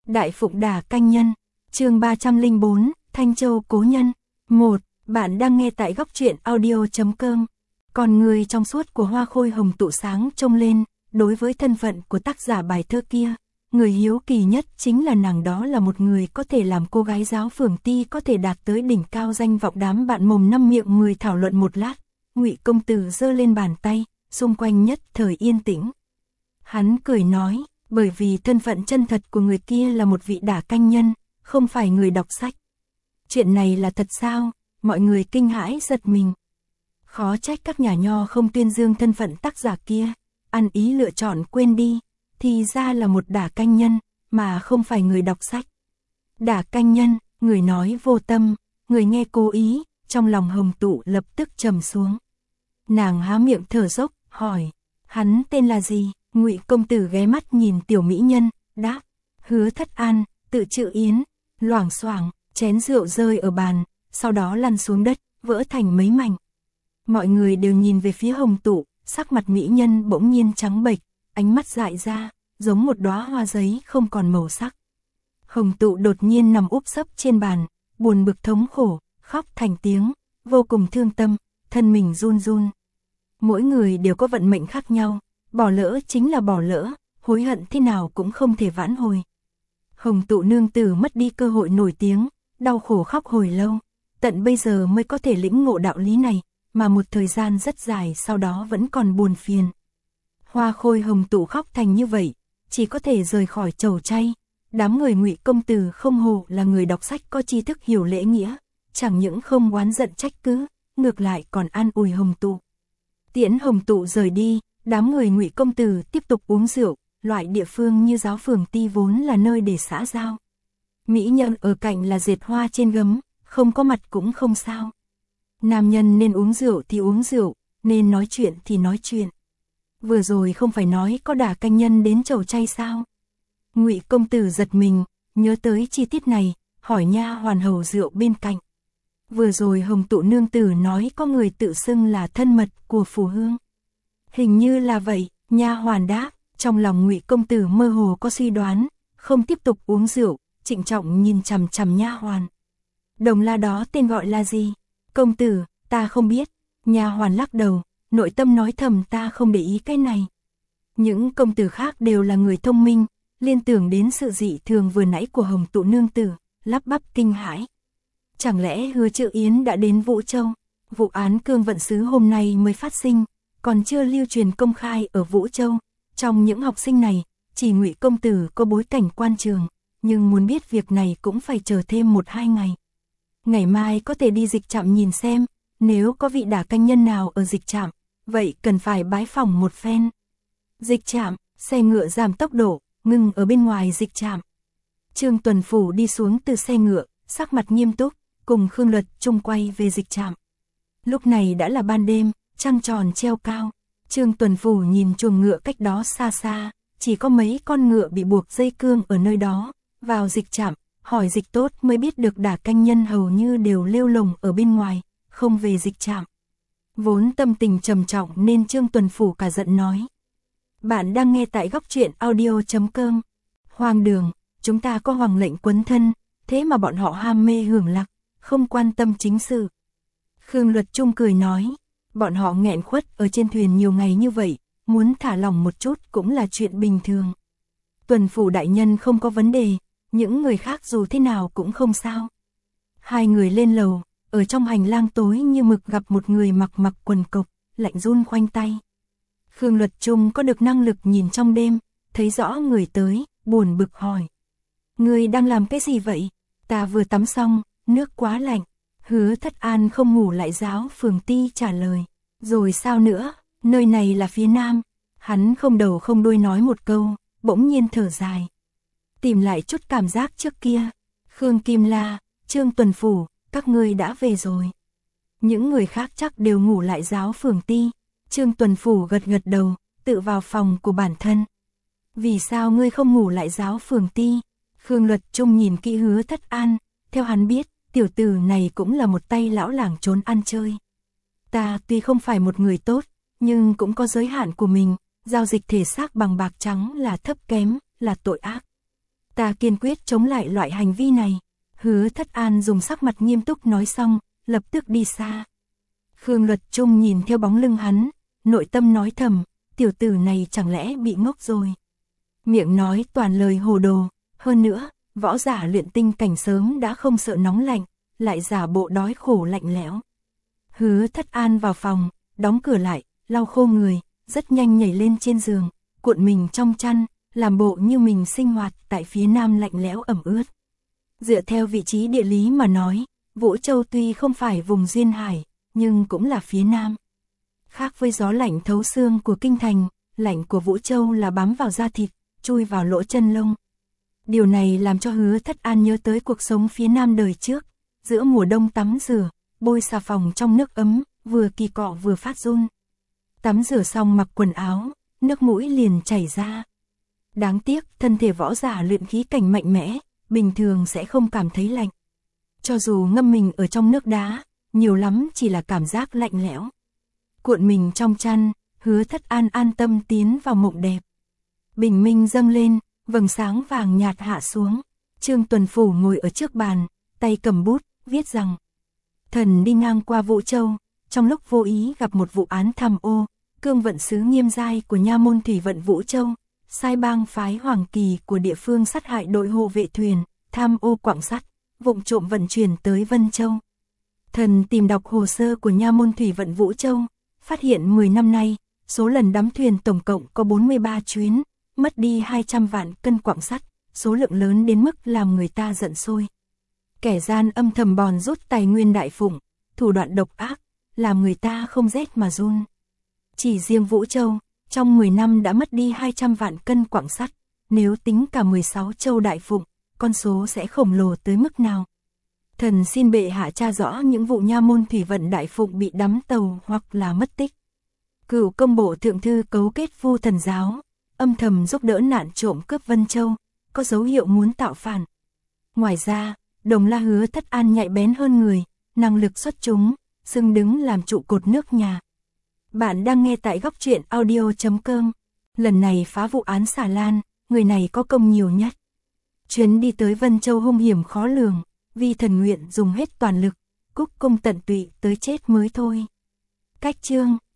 Đại Phụng Đả Canh Nhân, chương 304, Thanh Châu Cố Nhân. 1. Bạn đang nghe tại góc truyện audio.com. Còn người trong suốt của Hoa Khôi Hồng tụ sáng trông lên, đối với thân phận của tác giả bài thơ kia, người hiếu kỳ nhất chính là nàng đó là một người có thể làm cô gái giáo phường ti có thể đạt tới đỉnh cao danh vọng. Đám bạn mồm năm miệng mười thảo luận một lát, Ngụy công tử giơ lên bàn tay, xung quanh nhất thời yên tĩnh. Hắn cười nói, bởi vì thân phận chân thật của người kia là một vị đả canh nhân, không phải người đọc sách. Chuyện này là thật sao? Mọi người kinh hãi giật mình. Khó trách các nhà nho không tuyên dương thân phận tác giả kia, ăn ý lựa chọn quên đi, thì ra là một đả canh nhân, mà không phải người đọc sách. Đả canh nhân, người nói vô tâm, người nghe cố ý, trong lòng Hồng Tụ lập tức trầm xuống. Nàng há miệng thở dốc, hỏi, hắn tên là gì? Ngụy công tử ghé mắt nhìn tiểu mỹ nhân, đáp, Hứa Thất An, tự chữ Yến. Loảng xoảng, chén rượu rơi ở bàn, sau đó lăn xuống đất, vỡ thành mấy mảnh. Mọi người đều nhìn về phía Hồng Tụ, sắc mặt mỹ nhân bỗng nhiên trắng bệch, ánh mắt dại ra, giống một đóa hoa giấy không còn màu sắc. Hồng Tụ đột nhiên nằm úp sấp trên bàn, buồn bực thống khổ, khóc thành tiếng, vô cùng thương tâm, thân mình run run. Mỗi người đều có vận mệnh khác nhau, bỏ lỡ chính là bỏ lỡ, hối hận thế nào cũng không thể vãn hồi. Hồng Tụ nương tử mất đi cơ hội nổi tiếng, đau khổ khóc hồi lâu, tận bây giờ mới có thể lĩnh ngộ đạo lý này, mà một thời gian rất dài sau đó vẫn còn buồn phiền. Hoa Khôi Hồng Tụ khóc thành như vậy, chỉ có thể rời khỏi chầu chay. Đám người Ngụy công tử không hổ là người đọc sách có tri thức hiểu lễ nghĩa, chẳng những không oán giận trách cứ, ngược lại còn an ủi Hồng Tụ. Tiễn Hồng Tụ rời đi, đám người Ngụy công tử tiếp tục uống rượu. Loại địa phương như giáo phường ti vốn là nơi để xã giao. Mỹ nhân ở cạnh là dệt hoa trên gấm, không có mặt cũng không sao. Nam nhân nên uống rượu thì uống rượu, nên nói chuyện thì nói chuyện. Vừa rồi không phải nói có đả canh nhân đến chầu chay sao? Ngụy công tử giật mình, nhớ tới chi tiết này, hỏi nha hoàn hầu rượu bên cạnh. Vừa rồi Hồng Tụ nương tử nói có người tự xưng là thân mật của Phù Hương. Hình như là vậy, nha hoàn đáp. Trong lòng Ngụy công tử mơ hồ có suy đoán, không tiếp tục uống rượu, trịnh trọng nhìn chằm chằm nha hoàn. Đồng la đó tên gọi là gì? Công tử, ta không biết. Nha hoàn lắc đầu, nội tâm nói thầm ta không để ý cái này. Những công tử khác đều là người thông minh, liên tưởng đến sự dị thường vừa nãy của Hồng Tụ nương tử, lắp bắp kinh hãi. Chẳng lẽ Hứa Chữ Yến đã đến Vũ Châu? Vụ án Cương Vận Sứ hôm nay mới phát sinh, còn chưa lưu truyền công khai ở Vũ Châu. Trong những học sinh này, chỉ Ngụy công tử có bối cảnh quan trường, nhưng muốn biết việc này cũng phải chờ thêm 1-2 ngày. Ngày mai có thể đi dịch trạm nhìn xem, nếu có vị đả canh nhân nào ở dịch trạm, vậy cần phải bái phỏng một phen. Dịch trạm, xe ngựa giảm tốc độ, ngừng ở bên ngoài dịch trạm. Trương Tuần Phủ đi xuống từ xe ngựa, sắc mặt nghiêm túc, cùng Khương Luật chung quay về dịch trạm. Lúc này đã là ban đêm, trăng tròn treo cao. Trương Tuần Phủ nhìn chuồng ngựa cách đó xa xa, chỉ có mấy con ngựa bị buộc dây cương ở nơi đó, vào dịch trạm, hỏi dịch tốt mới biết được đả canh nhân hầu như đều lêu lồng ở bên ngoài, không về dịch trạm. Vốn tâm tình trầm trọng nên Trương Tuần Phủ cả giận nói. Bạn đang nghe tại góc truyện audio.com. Hoàng đường, chúng ta có hoàng lệnh quấn thân, thế mà bọn họ ham mê hưởng lạc, không quan tâm chính sự. Khương Luật Trung cười nói. Bọn họ nghẹn khuất ở trên thuyền nhiều ngày như vậy, muốn thả lỏng một chút cũng là chuyện bình thường. Tuần Phủ đại nhân không có vấn đề, những người khác dù thế nào cũng không sao. Hai người lên lầu, ở trong hành lang tối như mực gặp một người mặc quần cộc, lạnh run khoanh tay. Khương Luật Trung có được năng lực nhìn trong đêm, thấy rõ người tới, buồn bực hỏi. Người đang làm cái gì vậy? Ta vừa tắm xong, nước quá lạnh. Hứa Thất An không ngủ lại giáo phường ti trả lời. Rồi sao nữa, nơi này là phía nam. Hắn không đầu không đuôi nói một câu, bỗng nhiên thở dài. Tìm lại chút cảm giác trước kia. Khương Kim La, Trương Tuần Phủ, các ngươi đã về rồi. Những người khác chắc đều ngủ lại giáo phường ti. Trương Tuần Phủ gật gật đầu, tự vào phòng của bản thân. Vì sao ngươi không ngủ lại giáo phường ti? Khương Luật Trung nhìn kỹ Hứa Thất An, theo hắn biết. Tiểu tử này cũng là một tay lão làng trốn ăn chơi. Ta tuy không phải một người tốt, nhưng cũng có giới hạn của mình, giao dịch thể xác bằng bạc trắng là thấp kém, là tội ác. Ta kiên quyết chống lại loại hành vi này. Hứa Thất An dùng sắc mặt nghiêm túc nói xong, lập tức đi xa. Khương Luật Trung nhìn theo bóng lưng hắn, nội tâm nói thầm, tiểu tử này chẳng lẽ bị ngốc rồi. Miệng nói toàn lời hồ đồ, hơn nữa, võ giả luyện tinh cảnh sớm đã không sợ nóng lạnh, lại giả bộ đói khổ lạnh lẽo. Hứa Thất An vào phòng, đóng cửa lại, lau khô người, rất nhanh nhảy lên trên giường, cuộn mình trong chăn, làm bộ như mình sinh hoạt tại phía nam lạnh lẽo ẩm ướt. Dựa theo vị trí địa lý mà nói, Vũ Châu tuy không phải vùng duyên hải, nhưng cũng là phía nam. Khác với gió lạnh thấu xương của kinh thành, lạnh của Vũ Châu là bám vào da thịt, chui vào lỗ chân lông. Điều này làm cho Hứa Thất An nhớ tới cuộc sống phía nam đời trước, giữa mùa đông tắm rửa, bôi xà phòng trong nước ấm, vừa kỳ cọ vừa phát run. Tắm rửa xong mặc quần áo, nước mũi liền chảy ra. Đáng tiếc, thân thể võ giả luyện khí cảnh mạnh mẽ, bình thường sẽ không cảm thấy lạnh. Cho dù ngâm mình ở trong nước đá, nhiều lắm chỉ là cảm giác lạnh lẽo. Cuộn mình trong chăn, Hứa Thất An an tâm tiến vào mộng đẹp. Bình minh dâng lên, vầng sáng vàng nhạt hạ xuống. Trương Tuần Phủ ngồi ở trước bàn, tay cầm bút, viết rằng: thần đi ngang qua Vũ Châu, trong lúc vô ý gặp một vụ án tham ô, cương vận sứ Nghiêm Giai của nha môn thủy vận Vũ Châu, sai bang phái Hoàng Kỳ của địa phương sát hại đội hộ vệ thuyền, tham ô quặng sắt, vụng trộm vận chuyển tới Vân Châu. Thần tìm đọc hồ sơ của nha môn thủy vận Vũ Châu, phát hiện 10 năm nay, số lần đắm thuyền tổng cộng có 43 chuyến, mất đi 200 vạn cân quặng sắt, số lượng lớn đến mức làm người ta giận sôi. Kẻ gian âm thầm bòn rút tài nguyên đại phụng, thủ đoạn độc ác, làm người ta không rét mà run. Chỉ riêng Vũ Châu, trong 10 năm đã mất đi 200 vạn cân quặng sắt, nếu tính cả 16 châu đại phụng, con số sẽ khổng lồ tới mức nào. Thần xin bệ hạ tra rõ những vụ nha môn thủy vận đại phụng bị đắm tàu hoặc là mất tích. Cửu công bộ thượng thư cấu kết Vu Thần giáo, âm thầm giúp đỡ nạn trộm cướp Vân Châu, có dấu hiệu muốn tạo phản. Ngoài ra, Đồng La Hứa Thất An nhạy bén hơn người, năng lực xuất chúng, xứng đứng làm trụ cột nước nhà. Bạn đang nghe tại góc truyện audio.com. Lần này phá vụ án xà lan, người này có công nhiều nhất. Chuyến đi tới Vân Châu hung hiểm khó lường, Vi Thần nguyện dùng hết toàn lực, cúc cung tận tụy tới chết mới thôi. Cách chương